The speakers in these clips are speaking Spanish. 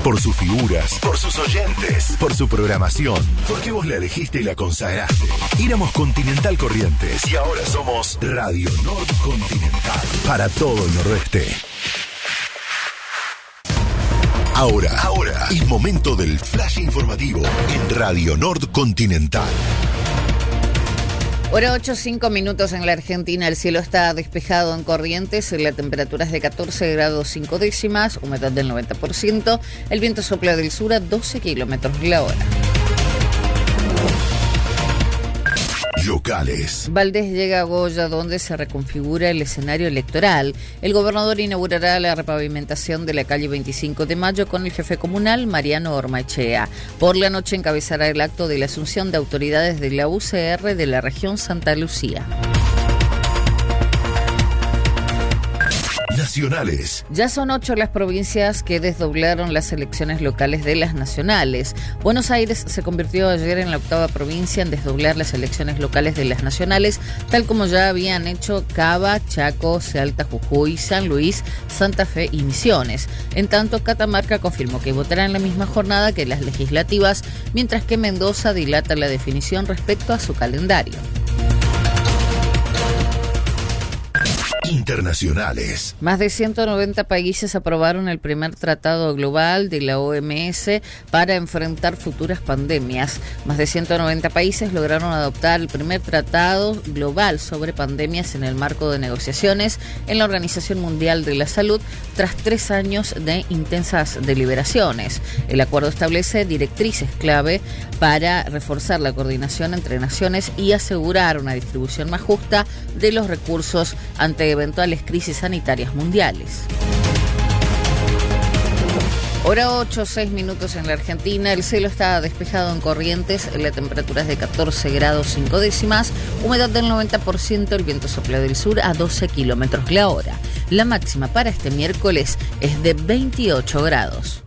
Por sus figuras, por sus oyentes, por su programación, porque vos la elegiste y la consagraste. Éramos Continental Corrientes y ahora somos Radio Nord Continental. Para todo el nordeste. Ahora es momento del flash informativo en Radio Nord Continental. Hora 8, 5 minutos en la Argentina. El cielo está despejado en Corrientes. La temperatura es de 14 grados 5 décimas, humedad del 90%. El viento sopla del sur a 12 kilómetros la hora. Locales. Valdés llega a Goya, donde se reconfigura el escenario electoral. El gobernador inaugurará la repavimentación de la calle 25 de Mayo con el jefe comunal, Mariano Ormaechea. Por la noche encabezará el acto de la asunción de autoridades de la UCR de la región Santa Lucía. Nacionales. Ya son 8 las provincias que desdoblaron las elecciones locales de las nacionales. Buenos Aires se convirtió ayer en la 8ª provincia en desdoblar las elecciones locales de las nacionales, tal como ya habían hecho Cava, Chaco, Salta, Jujuy, San Luis, Santa Fe y Misiones. En tanto, Catamarca confirmó que votará en la misma jornada que las legislativas, mientras que Mendoza dilata la definición respecto a su calendario. Internacionales. Más de 190 países aprobaron el primer tratado global de la OMS para enfrentar futuras pandemias. Más de 190 países lograron adoptar el primer tratado global sobre pandemias en el marco de negociaciones en la Organización Mundial de la Salud tras 3 años de intensas deliberaciones. El acuerdo establece directrices clave para reforzar la coordinación entre naciones y asegurar una distribución más justa de los recursos ante eventuales crisis sanitarias mundiales. Hora 8, 6 minutos en la Argentina. El cielo está despejado en Corrientes. La temperatura es de 14 grados 5 décimas. Humedad del 90%. El viento sopla del sur a 12 kilómetros la hora. La máxima para este miércoles es de 28 grados.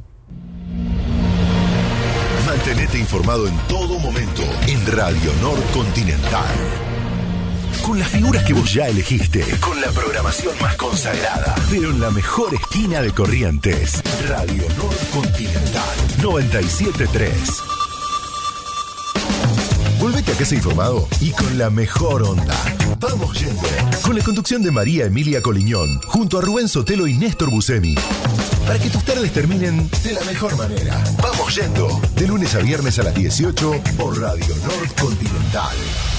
Mantenete informado en todo momento en Radio Nord Continental. Con las figuras que vos ya elegiste, con la programación más consagrada, pero en la mejor esquina de Corrientes. Radio Nord Continental 97.3. Volvete a casa informado y con la mejor onda. Vamos yendo. Con la conducción de María Emilia Coliñón, junto a Rubén Sotelo y Néstor Buscemi. Para que tus tardes terminen de la mejor manera. Vamos yendo. De lunes a viernes a las 18 por Radio Nord Continental.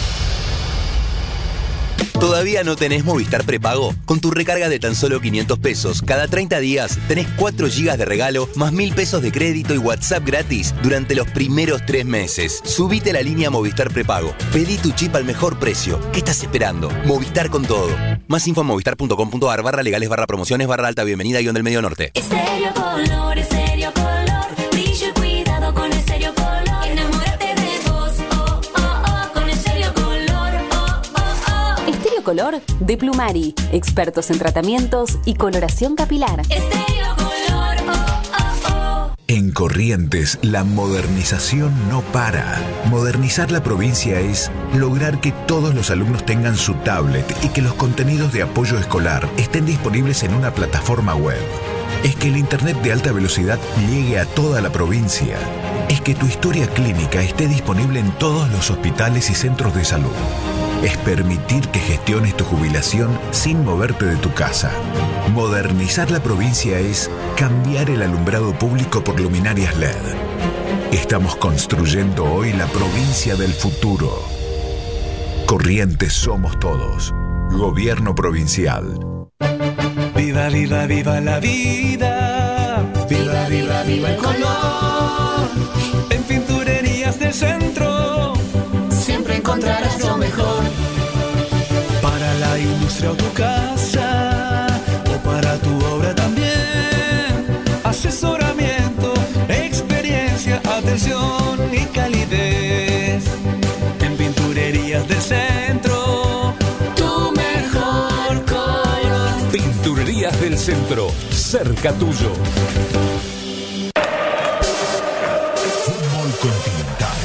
¿Todavía no tenés Movistar prepago? Con tu recarga de tan solo 500 pesos, cada 30 días tenés 4 gigas de regalo, más 1.000 pesos de crédito y WhatsApp gratis durante los primeros 3 meses. Subite a la línea Movistar prepago. Pedí tu chip al mejor precio. ¿Qué estás esperando? Movistar con todo. Más info en movistar.com.ar/legales/promociones/alta bienvenida _del Medio Norte. Estéreo Color, Estéreo Color. Brillo y cuidado con Estéreo Color. Enamórate de vos, oh, oh, oh, con Estéreo Color, oh, oh, oh. Estéreo Color de Plumari. Expertos en tratamientos y coloración capilar. Estéreo Color, oh, oh, oh. En Corrientes, la modernización no para. Modernizar la provincia es lograr que todos los alumnos tengan su tablet y que los contenidos de apoyo escolar estén disponibles en una plataforma web. Es que el internet de alta velocidad llegue a toda la provincia. Es que tu historia clínica esté disponible en todos los hospitales y centros de salud. Es permitir que gestiones tu jubilación sin moverte de tu casa. Modernizar la provincia es cambiar el alumbrado público por luminarias LED. Estamos construyendo hoy la provincia del futuro. Corrientes somos todos. Gobierno provincial. Viva, viva, viva la vida. Viva, viva, viva el color. En Pinturerías del Centro siempre encontrarás lo mejor. Para la industria o tu casa, o para tu obra también. Asesoramiento, experiencia, atención y calidez. En Pinturerías del Centro, tu mejor color. Pinturerías del Centro, cerca tuyo. Fútbol Continental.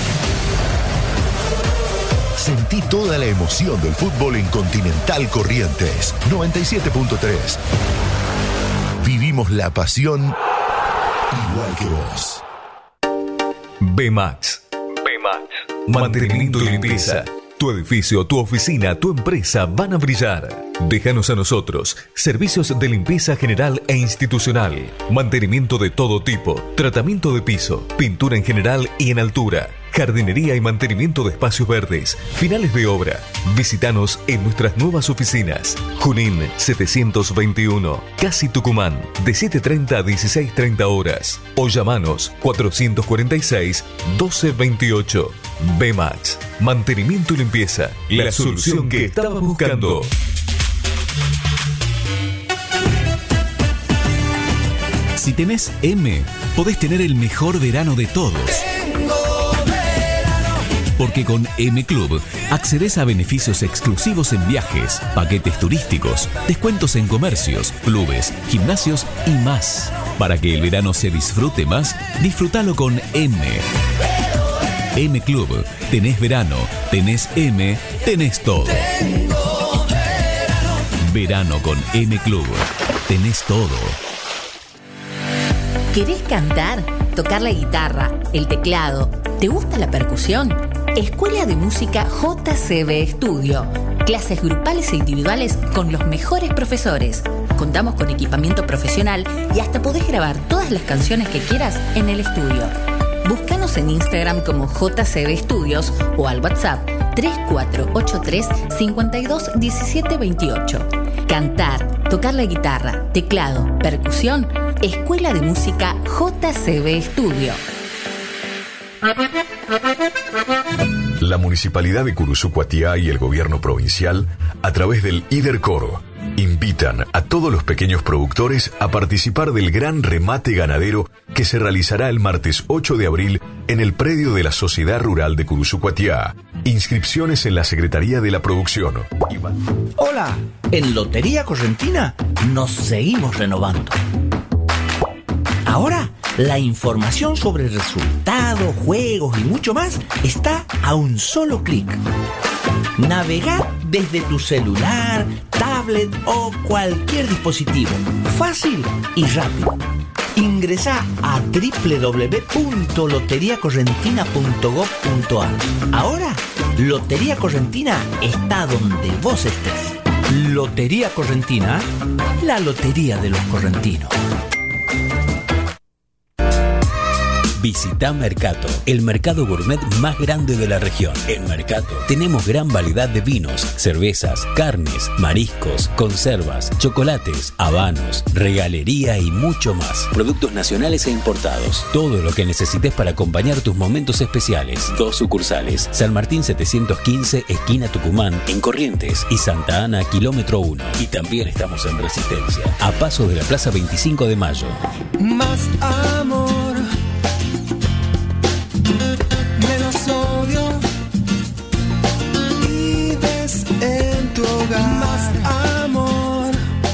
Sentí toda la emoción del fútbol en Continental Corrientes 97.3. Vivimos la pasión igual que vos. Bemax. Mantenimiento y limpieza. Tu edificio, tu oficina, tu empresa van a brillar. Déjanos a nosotros. Servicios de limpieza general e institucional. Mantenimiento de todo tipo. Tratamiento de piso. Pintura en general y en altura. Jardinería y mantenimiento de espacios verdes. Finales de obra. Visítanos en nuestras nuevas oficinas. Junín 721. Casi Tucumán. De 7:30 a 16:30 horas. O llamanos 446-1228. Bemax. Mantenimiento y limpieza. La solución que estabas buscando. Si tenés M, podés tener el mejor verano de todos. Porque con M Club accedes a beneficios exclusivos en viajes, paquetes turísticos, descuentos en comercios, clubes, gimnasios y más. Para que el verano se disfrute más, disfrútalo con M. M Club. Tenés verano, tenés M, tenés todo. Verano con M Club. Tenés todo. ¿Querés cantar? ¿Tocar la guitarra? ¿El teclado? ¿Te gusta la percusión? Escuela de Música JCB Estudio. Clases grupales e individuales con los mejores profesores. Contamos con equipamiento profesional y hasta podés grabar todas las canciones que quieras en el estudio. Búscanos en Instagram como JCB Estudios o al WhatsApp 3483 52 17 28. Cantar, tocar la guitarra, teclado, percusión. Escuela de Música JCB Estudio. La Municipalidad de Curuzú-Cuatiá y el Gobierno Provincial, a través del IDERCORO, invitan a todos los pequeños productores a participar del gran remate ganadero que se realizará el martes 8 de abril en el predio de la Sociedad Rural de Curuzú-Cuatiá. Inscripciones en la Secretaría de la Producción. Hola, en Lotería Correntina nos seguimos renovando. Ahora, la información sobre resultados, juegos y mucho más está a un solo clic. Navega desde tu celular, tablet o cualquier dispositivo. Fácil y rápido. Ingresá a www.loteriacorrentina.gov.ar. Ahora, Lotería Correntina está donde vos estés. Lotería Correntina, la lotería de los correntinos. Visita Mercato, el mercado gourmet más grande de la región. En Mercato tenemos gran variedad de vinos, cervezas, carnes, mariscos, conservas, chocolates, habanos, regalería y mucho más. Productos nacionales e importados. Todo lo que necesites para acompañar tus momentos especiales. 2 sucursales: San Martín 715, esquina Tucumán, en Corrientes, y Santa Ana, kilómetro 1. Y también estamos en Resistencia, a paso de la Plaza 25 de Mayo. Más amor, menos odio. Vives en tu hogar. Más amor.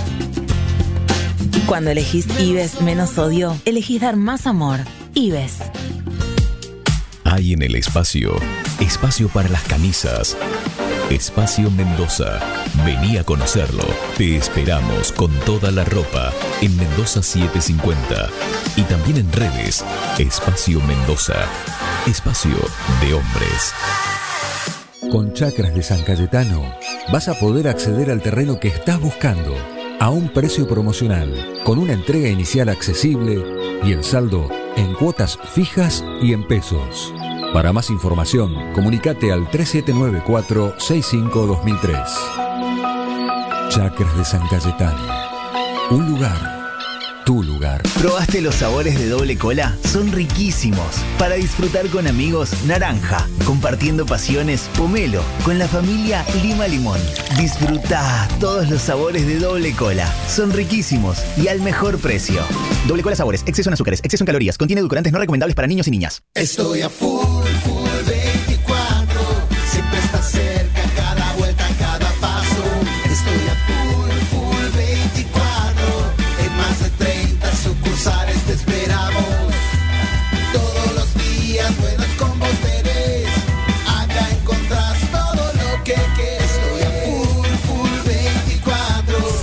Cuando elegís Ives menos odio, elegís dar más amor. Ives. Hay en el espacio para las camisas. Espacio Mendoza. Vení a conocerlo. Te esperamos con toda la ropa en Mendoza 750 y también en redes. Espacio Mendoza. Espacio de hombres. Con Chacras de San Cayetano vas a poder acceder al terreno que estás buscando a un precio promocional, con una entrega inicial accesible y el saldo en cuotas fijas y en pesos. Para más información, comunícate al 3794-65-2003. Chacras de San Cayetano. Un lugar. Tu lugar. ¿Probaste los sabores de Doble Cola? Son riquísimos. Para disfrutar con amigos, naranja. Compartiendo pasiones, pomelo. Con la familia, lima limón. Disfrutá todos los sabores de Doble Cola. Son riquísimos y al mejor precio. Doble Cola Sabores. Exceso en azúcares, exceso en calorías. Contiene edulcorantes no recomendables para niños y niñas. Estoy a full 24. Siempre está cerca, cada vuelta, cada paso. Estoy a full 24. En más de 30 sucursales te esperamos. Todos los días buenos combos tenés. Acá encontrás todo lo que querés. Estoy a full 24. Full 24.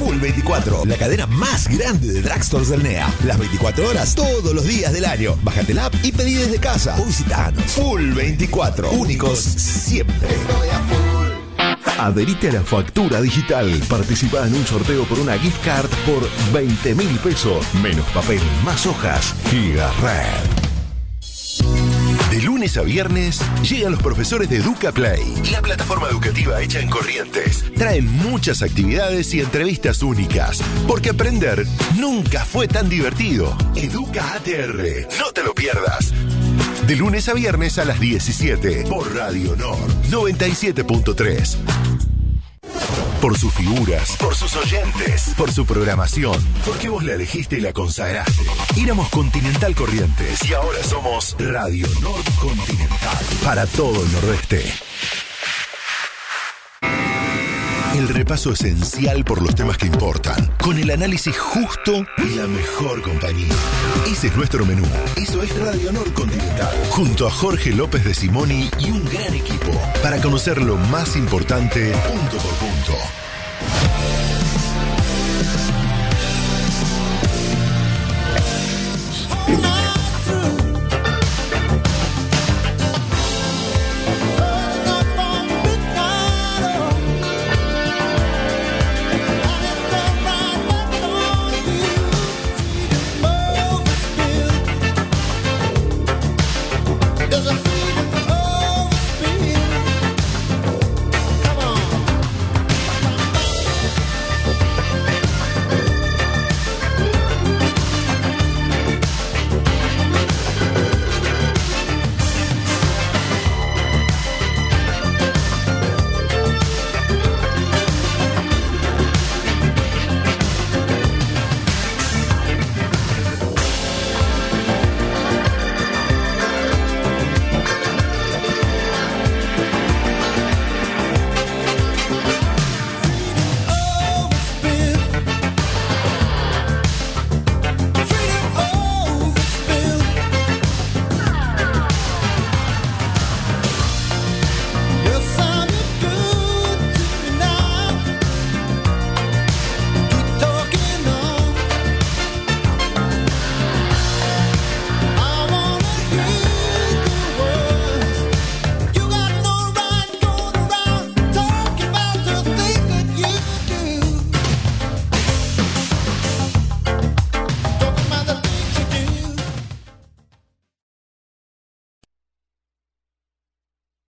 24, la cadena más grande de drugstores del NEA. Las 24 horas, todos los días del año. Bájate la app y pedí desde casa o visitanos. Full 24, únicos siempre. Adherite a la factura digital. Participa en un sorteo por una gift card por 20.000 pesos. Menos papel, más hojas. Giga Red. De lunes a viernes llegan los profesores de Educa Play, la plataforma educativa hecha en Corrientes. Traen muchas actividades y entrevistas únicas, porque aprender nunca fue tan divertido. Educa ATR, no te lo pierdas. De lunes a viernes a las 17 por Radio Nord 97.3. Por sus figuras, por sus oyentes, por su programación, porque vos la elegiste y la consagraste. Éramos Continental Corrientes y ahora somos Radio Nord Continental para todo el Nordeste. El repaso esencial por los temas que importan, con el análisis justo y la mejor compañía. Ese es nuestro menú. Eso es Radio Nord Continental, junto a Jorge López de Simoni y un gran equipo, para conocer lo más importante punto por punto.